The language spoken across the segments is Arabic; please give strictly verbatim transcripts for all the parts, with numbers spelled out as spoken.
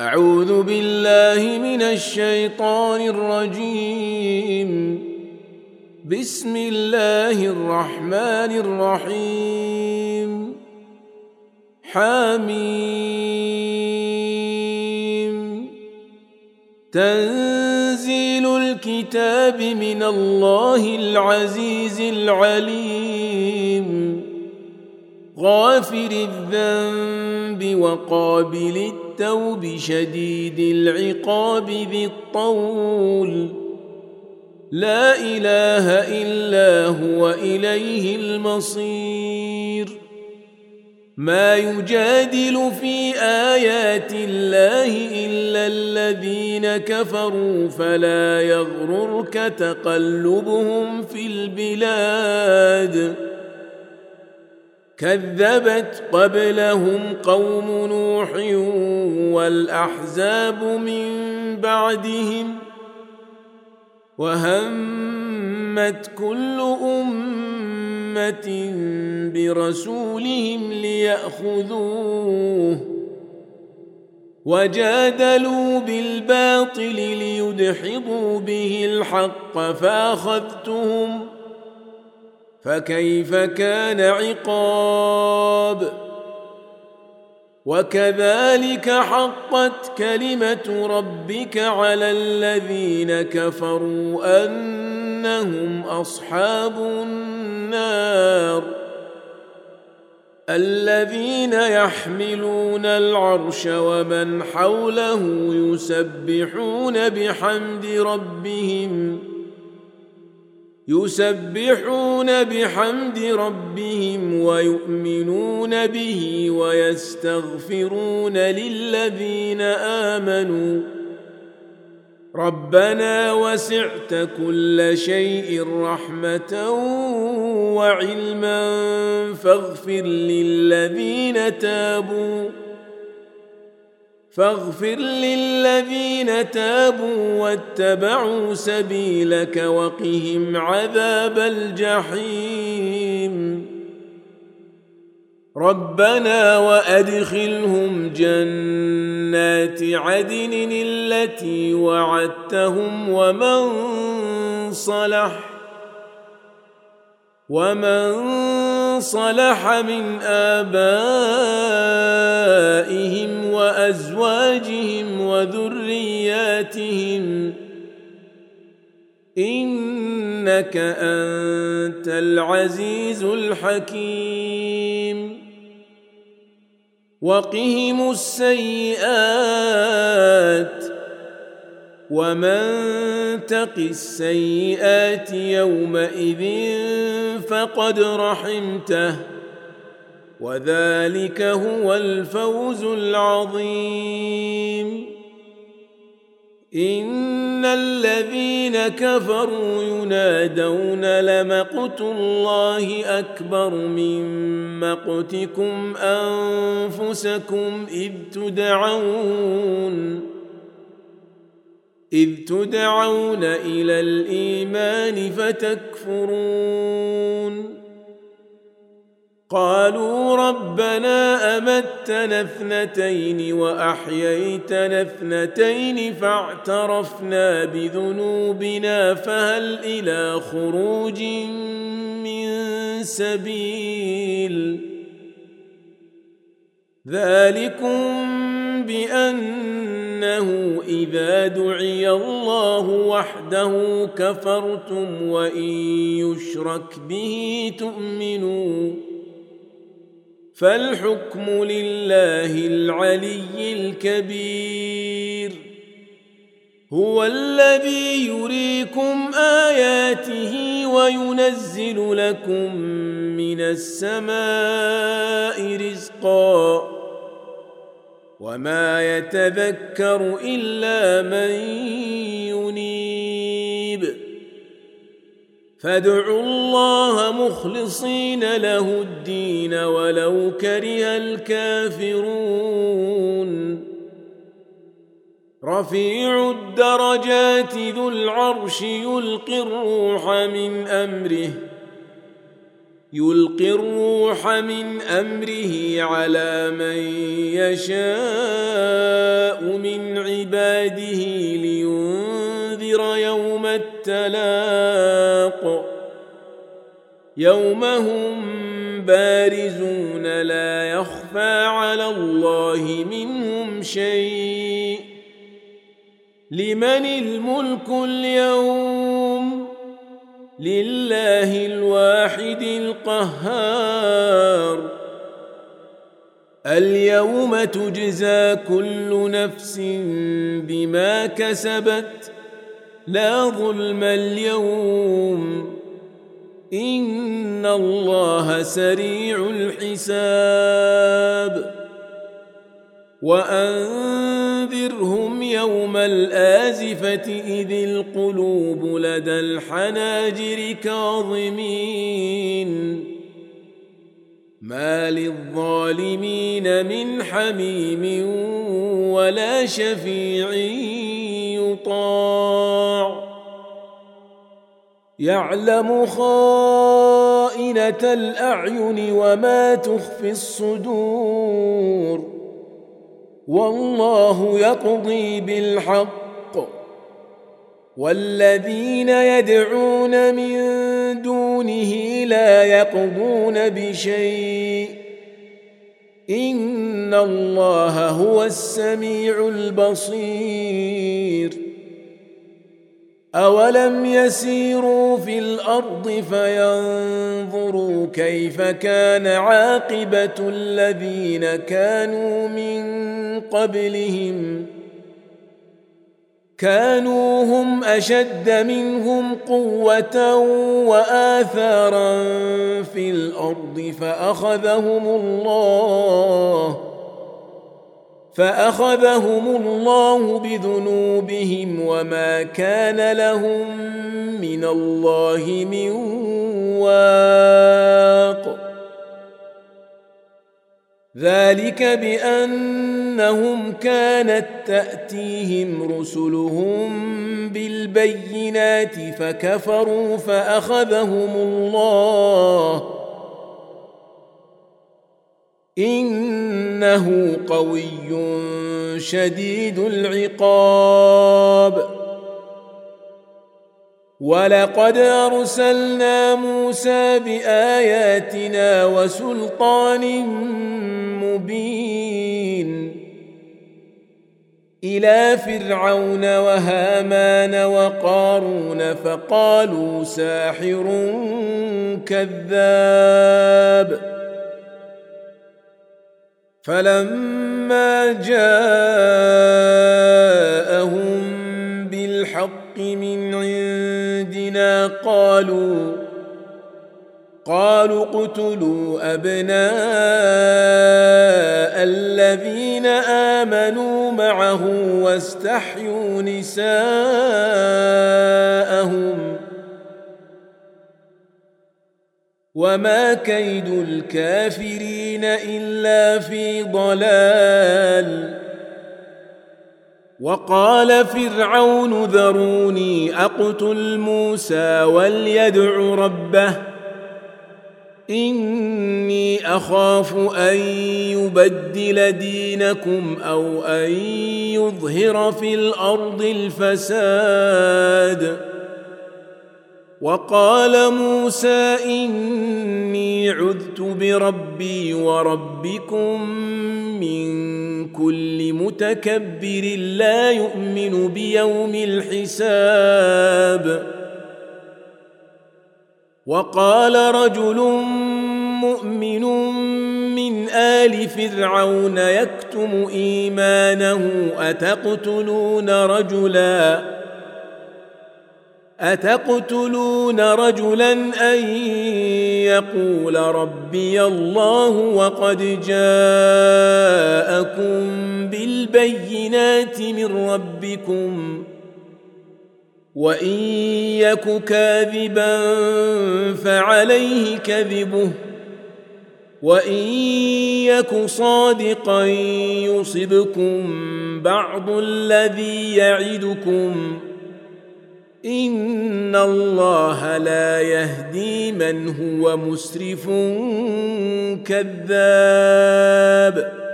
أعوذ بالله من الشيطان الرجيم. بسم الله الرحمن الرحيم. حميم. تنزيل الكتاب من الله العزيز العليم. غافر الذنب وقابل التوب شديد العقاب ذي الطول. لا إله إلا هو إليه المصير. ما يجادل في آيات الله إلا الذين كفروا فلا يغررك تقلبهم في البلاد. كذبت قبلهم قوم نوح والأحزاب من بعدهم وهمت كل أمة برسولهم ليأخذوه وجادلوا بالباطل ليدحضوا به الحق فأخذتهم فكيف كان عقاب. وكذلك حقت كلمة ربك على الذين كفروا أنهم أصحاب النار. الذين يحملون العرش ومن حوله يسبحون بحمد ربهم يسبحون بحمد ربهم ويؤمنون به ويستغفرون للذين آمنوا ربنا وسعت كل شيء رحمة وعلما فاغفر للذين تابوا فاغفر للذين تابوا واتبعوا سبيلك وقهم عذاب الجحيم. ربنا وأدخلهم جنات عدن التي وعدتهم ومن صلح ومن صلح من آبائهم وأزواجهم وذرياتهم إنك أنت العزيز الحكيم. وقهم السيئات ومن تق السيئات يومئذ فقد رحمته وذلك هو الفوز العظيم. إن الذين كفروا ينادون لمقت الله أكبر من مقتكم أنفسكم إذ تدعون إذ تدعون إلى الإيمان فتكفرون. قالوا ربنا أمتنا اثنتين وأحييتنا اثنتين فاعترفنا بذنوبنا فهل إلى خروج من سبيل. ذلكم بأنه إذا دعي الله وحده كفرتم وإن يشرك به تؤمنوا فالحكم لله العلي الكبير. هو الذي يريكم آياته وينزل لكم من السماء رزقا وما يتذكر إلا من ينيب. فادعوا الله مخلصين له الدين ولو كره الكافرون. رفيع الدرجات ذو العرش يلقي الروح من أمره يلقي الروح من أمره على من يشاء من عباده لينذر يوم التلاق يوم هم بارزون لا يخفى على الله منهم شيء لمن الملك اليوم لله الواحد القهار اليوم تجزى كل نفس بما كسبت لا ظلم اليوم إن الله سريع الحساب وأنذرهم يوم الآزفة إذ القلوب لدى الحناجر كاظمين ما للظالمين من حميم ولا شفيع يطاع يعلم خائنة الأعين وما تخفي الصدور والله يقضي بالحق والذين يدعون من دونه لا يقضون بشيء إن الله هو السميع البصير أولم يسيروا في الأرض فينظروا كيف كان عاقبة الذين كانوا من قبلهم كانوا هم أشد منهم قوة وآثارا في الأرض فأخذهم الله فأخذهم الله بذنوبهم وما كان لهم من الله من واق ذلك بأنهم كانت تأتيهم رسلهم بالبينات فكفروا فأخذهم الله إنه قوي شديد العقاب ولقد أرسلنا موسى بآياتنا وسلطان مبين إلى فرعون وهامان وقارون فقالوا ساحر كذاب فلما جاءهم بالحق من عندنا قالوا قالوا اقتلوا أبناء الذين آمنوا معه واستحيوا نساءهم وما كيد الكافرين إلا في ضلال وقال فرعون ذروني أقتل موسى وليدع ربه إني أخاف أن يبدل دينكم أو أن يظهر في الأرض الفساد وقال موسى إني عذت بربي وربكم من كل متكبر لا يؤمن بيوم الحساب وقال رجل مؤمن من آل فرعون يكتم إيمانه أتقتلون رجلا أتقتلون رجلا أن يقول ربي الله وقد جاءكم بالبينات من ربكم وإن يك كاذبا فعليه كذبه وإن يك صادقا يصبكم بعض الذي يعدكم إن الله لا يهدي من هو مسرف كذاب.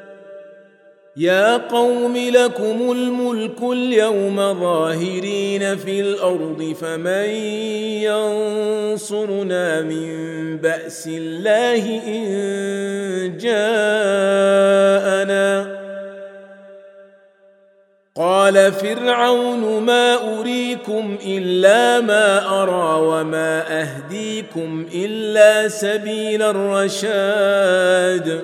يا قوم لكم الملك اليوم ظاهرين في الأرض فمن ينصرنا من بأس الله إن جاءنا. قال فرعون ما أريكم إلا ما أرى وما أهديكم إلا سبيل الرشاد.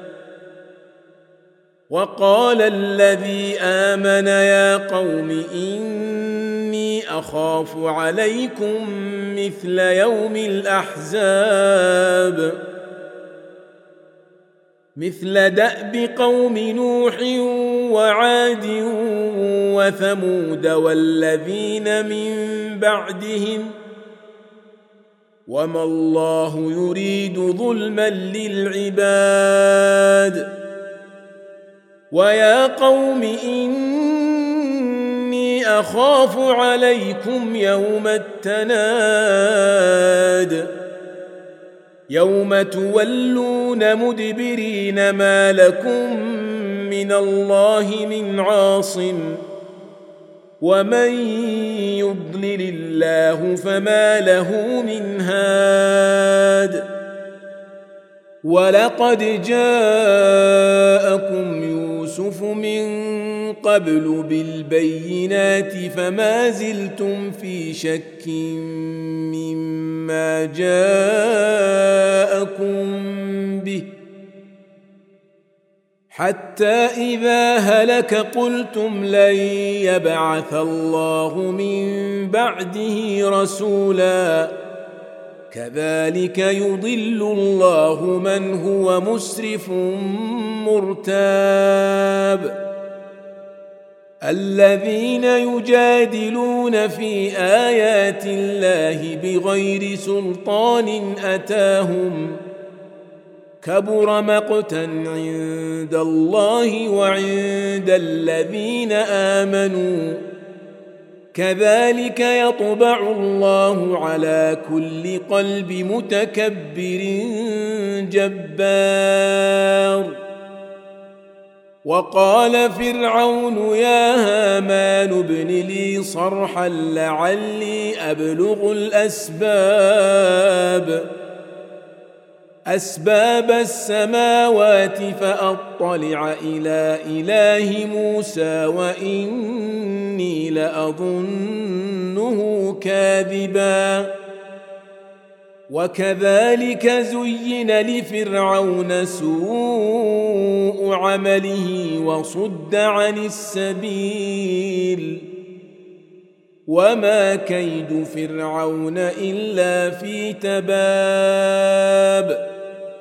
وقال الذي آمن يا قوم إني أخاف عليكم مثل يوم الأحزاب مثل دأب قوم نوح وعاد وثمود والذين من بعدهم وما الله يريد ظلما للعباد. ويا قوم إني أخاف عليكم يوم التناد يوم تولون مدبرين ما لكم من الله من عاصم ومن يضلل الله فما له من هاد. ولقد جاءكم يوسف من قبل بالبينات فما زلتم في شك مما جاءكم به حتى إذا هلك قلتم لن يبعث الله من بعده رسولا كذلك يضل الله من هو مسرف مرتاب. الذين يجادلون في آيات الله بغير سلطان أتاهم كبر مقتا عند الله وعند الذين آمنوا كذلك يطبع الله على كل قلب متكبر جبار. وقال فرعون يا هامان ابن لي صرحا لعلي أبلغ الأسباب أسباب السماوات فأطلع إلى إله موسى وإني لأظنه كاذبا. وكذلك زين لفرعون سوء عمله وصد عن السبيل وما كيد فرعون إلا في تباب.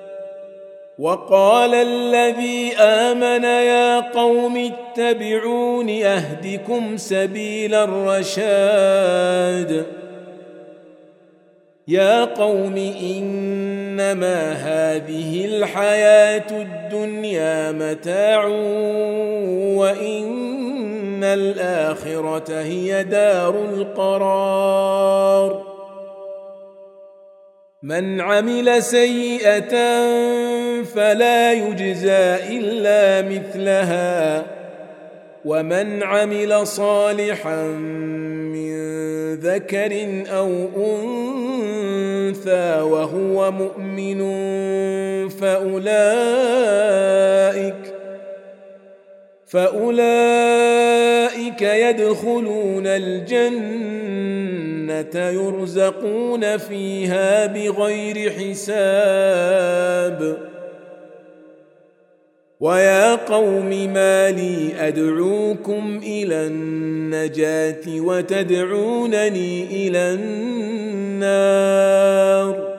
وقال الذي آمن يا قوم اتبعون أهدكم سبيل الرشاد. يا قوم إنما هذه الحياة الدنيا متاع وإن الآخرة هي دار القرار. من عمل سيئة فلا يجزى إلا مثلها ومن عمل صالحا من ذكر أو أنثى وهو مؤمن فأولئك فأولئك يدخلون الجنة يرزقون فيها بغير حساب. ويا قوم ما لي أدعوكم إلى النجاة وتدعونني إلى النار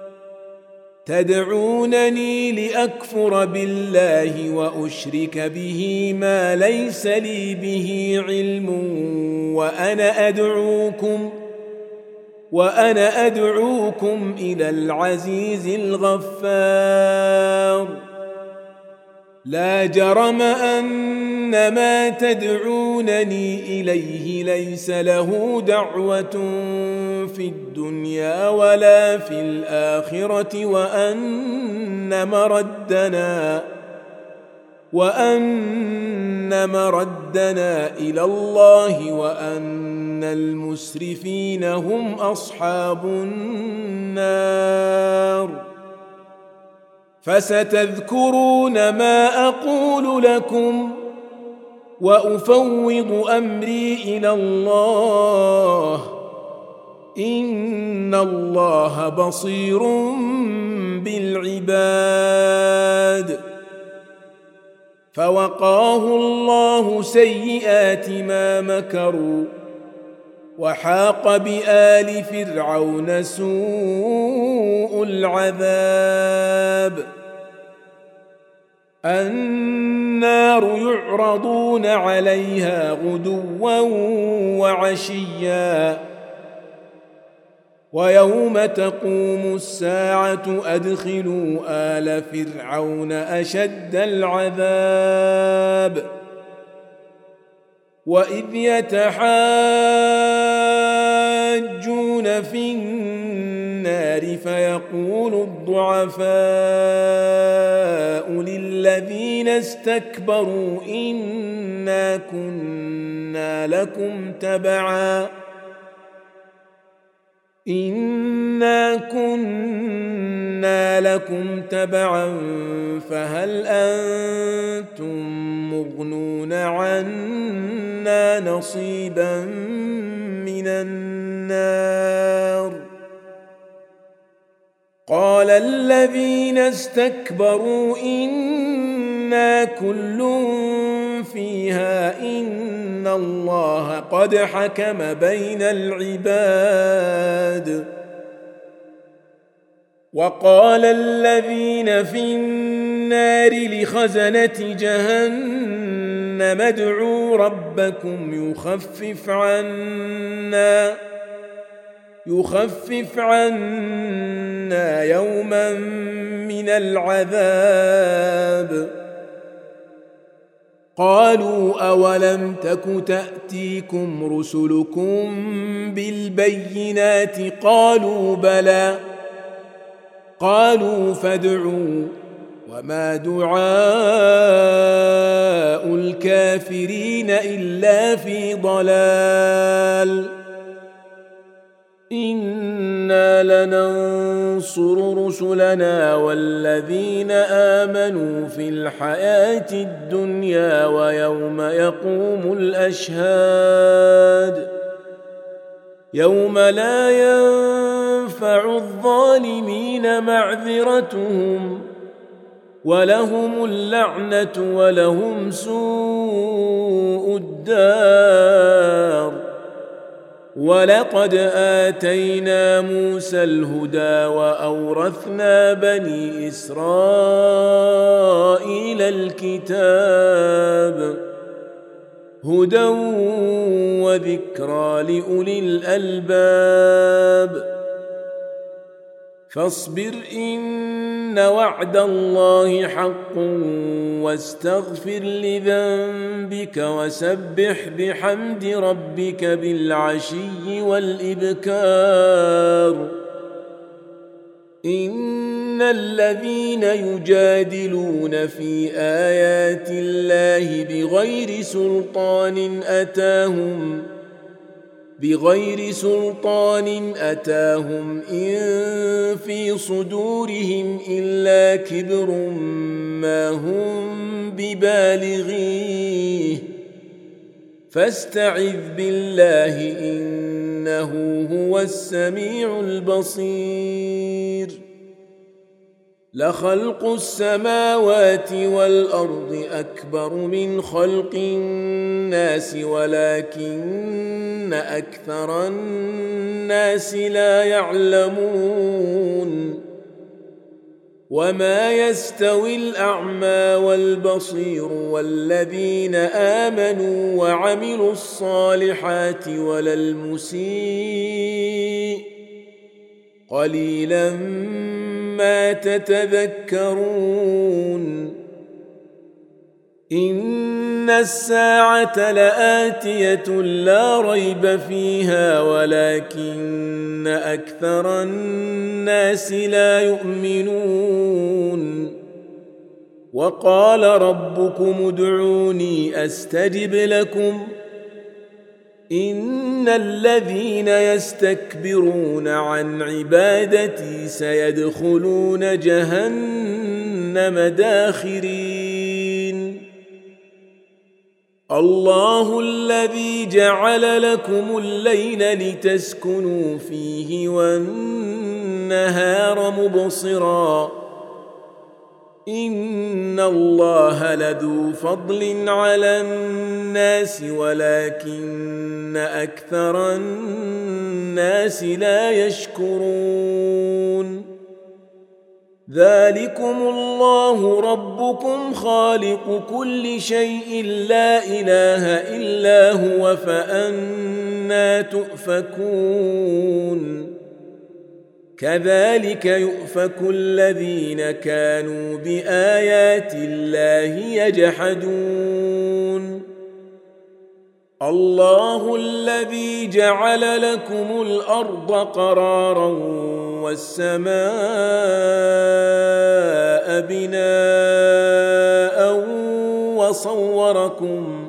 تدعونني لأكفر بالله وأشرك به ما ليس لي به علم وأنا أدعوكم وأنا أدعوكم إلى العزيز الغفار. لا جرم أن ما تدعونني إليه ليس له دعوة في الدنيا ولا في الآخرة وأن مردنا وأن مردنا إلى الله وأن المسرفين هم أصحاب النار. فستذكرون ما أقول لكم وأفوض أمري إلى الله إن الله بصير بالعباد. فوقاه الله سيئات ما مكروا وحاق بآل فرعون سوء العذاب. النار يعرضون عليها غدوا وعشيا ويوم تقوم الساعة أدخلوا آل فرعون أشد العذاب. وإذ يتحاجون في النار فيقول الضعفاء للذين استكبروا إنا كنا لكم تبعا إنا كنا لكم تبعا فهل أنتم مغنون عنا نصيبا من النار. قال الذين استكبروا إنا كل فيها إن الله قد حكم بين العباد. وقال الذين في النار لخزنة جهنم ادعوا ربكم يخفف عنا يخفف عنا يوما من العذاب. قالوا أولم تك تأتيكم رسلكم بالبينات قالوا بلى قالوا فادعوا وما دعاء الكافرين إلا في ضلال. إنا لننصر رسلنا والذين آمنوا في الحياة الدنيا ويوم يقوم الأشهاد يوم لا ينفع الظالمين معذرتهم ولهم اللعنة ولهم سوء الدار. ولقد آتينا موسى الهدى وأورثنا بني إسرائيل الكتاب هدى وذكرى لأولي الألباب. فاصبر إن وعد الله حق واستغفر لذنبك وسبح بحمد ربك بالعشي والإبكار. إن الذين يجادلون في آيات الله بغير سلطان أتاهم بغير سلطان أتاهم إن في صدورهم إلا كبر ما هم ببالغيه فاستعذ بالله إنه هو السميع البصير. لخلق السماوات والأرض أكبر من خلق الناس ولكن أكثر الناس لا يعلمون. وما يستوي الأعمى والبصير والذين آمنوا وعملوا الصالحات ولا المسيء قليلا ما تتذكرون. إن الساعة لآتية لا ريب فيها ولكن أكثر الناس لا يؤمنون وقال ربكم ادعوني أستجب لكم إن الذين يستكبرون عن عبادتي سيدخلون جهنم داخرين الله الذي جعل لكم الليل لتسكنوا فيه والنهار مبصرا إن الله لذو فضل على الناس ولكن أكثر الناس لا يشكرون ذلكم الله ربكم خالق كل شيء لا إله إلا هو فأنى تؤفكون كذلك يؤفك الذين كانوا بآيات الله يجحدون الله الذي جعل لكم الأرض قرارا والسماء بناء وصوركم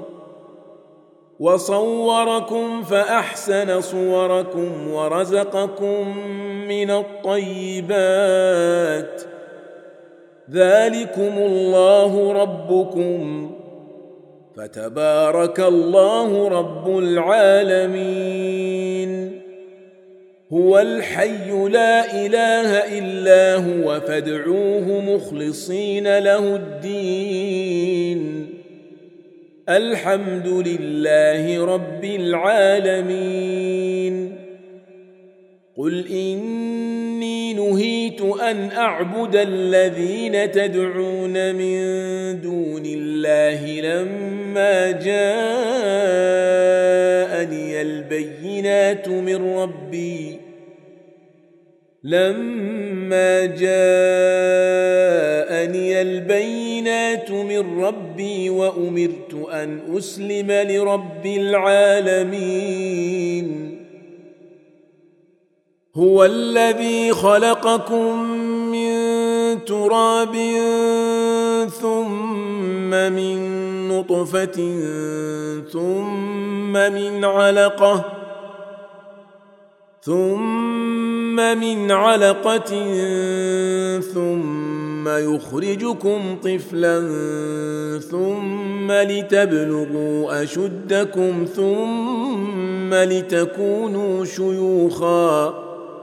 وصوركم فأحسن صوركم ورزقكم من الطيبات ذلكم الله ربكم فتبارك الله رب العالمين هو الحي لا إله إلا هو فادعوه مخلصين له الدين الحمد لله رب العالمين قل إني نهيت أن أعبد الذين تدعون من دون الله لما جاءني البينات من ربي لما جاءني البينات من ربي وأمرت أن أسلم لرب العالمين هو الذي خلقكم من تراب ثم من نطفة ثم من علقة ثم من علقة ثم يخرجكم طفلا ثم لتبلغوا أشدكم ثم لتكونوا شيوخا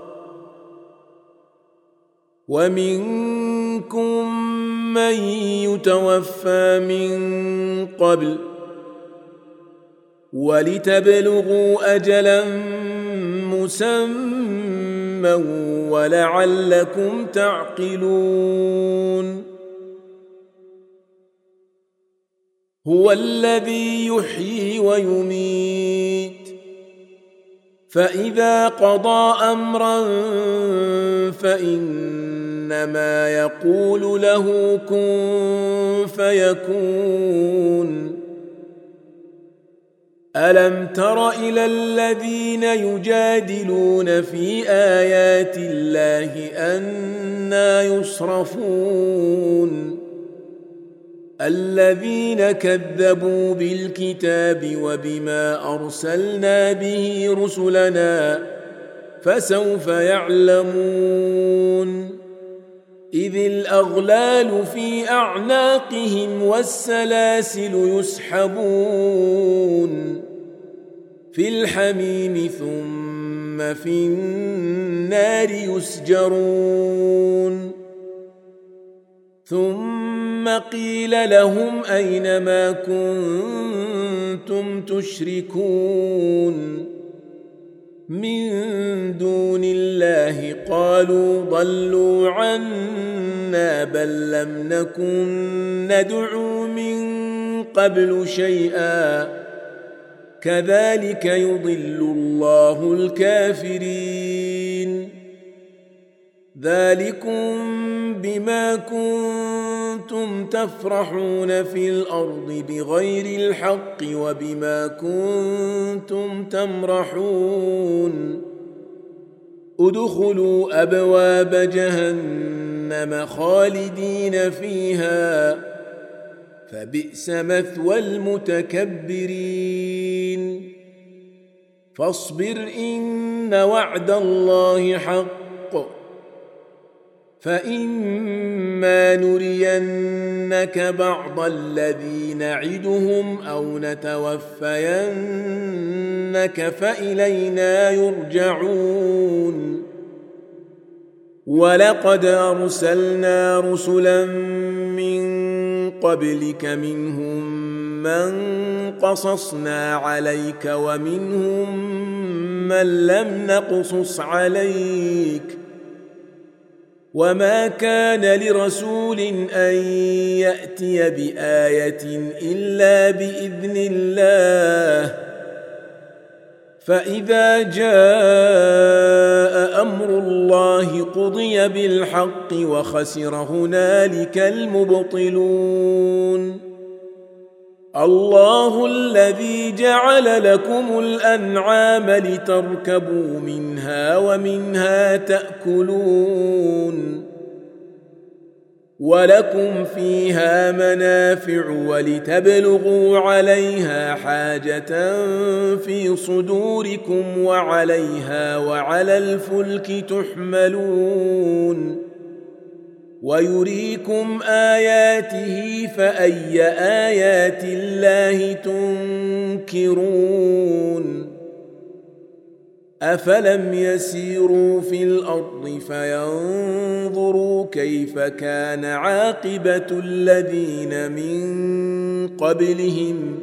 ومنكم من يتوفى من قبل ولتبلغوا أجلا مسمى ولعلكم تعقلون هو الذي يحيي ويميت فإذا قضى أمرا فإنما يقول له كن فيكون ألم تر إلى الذين يجادلون في آيات الله أنى يصرفون الذين كذبوا بالكتاب وبما أرسلنا به رسلنا فسوف يعلمون إذ الأغلال في أعناقهم والسلاسل يسحبون في الحميم ثم في النار يسجرون ثم قيل لهم أين ما كنتم تشركون من دون الله قالوا ضلوا عنا بل لم نكن ندعو من قبل شيئا كذلك يضل الله الكافرين ذلكم بما كنتم كنتم تفرحون في الأرض بغير الحق وبما كنتم تمرحون ادخلوا أبواب جهنم خالدين فيها فبئس مثوى المتكبرين فاصبر إن وعد الله حق فإما نرينك بعض الذي نعدهم أو نتوفينك فإلينا يرجعون ولقد أرسلنا رسلا من قبلك منهم من قصصنا عليك ومنهم من لم نقصص عليك وما كان لرسول أن يأتي بآية إلا بإذن الله فإذا جاء أمر الله قضي بالحق وخسر هنالك المبطلون الله الذي جعل لكم الأنعام لتركبوا منها ومنها تأكلون ولكم فيها منافع ولتبلغوا عليها حاجة في صدوركم وعليها وعلى الفلك تحملون ويريكم آياته فأي آيات الله تنكرون أفلم يسيروا في الأرض فينظروا كيف كان عاقبة الذين من قبلهم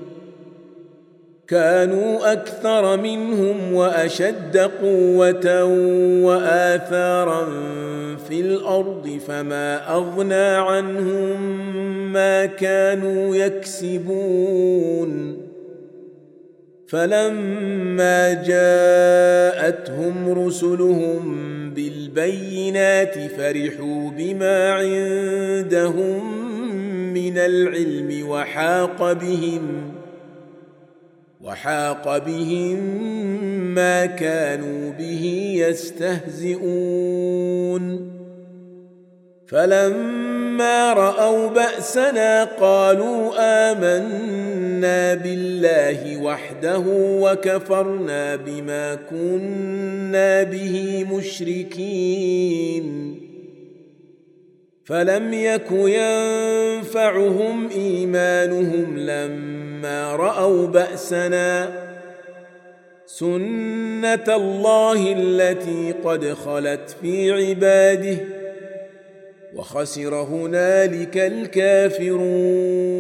كانوا أكثر منهم وأشد قوة وآثارا في الأرض فما أغنى عنهم ما كانوا يكسبون فلما جاءتهم رسلهم بالبينات فرحوا بما عندهم من العلم وحاق بهم وحاق بهم ما كانوا به يستهزئون فلما رأوا بأسنا قالوا آمنا بالله وحده وكفرنا بما كنا به مشركين فلم يك ينفعهم إيمانهم لما رأوا بأسنا سنة الله التي قد خلت في عباده وخسر هنالك الكافرون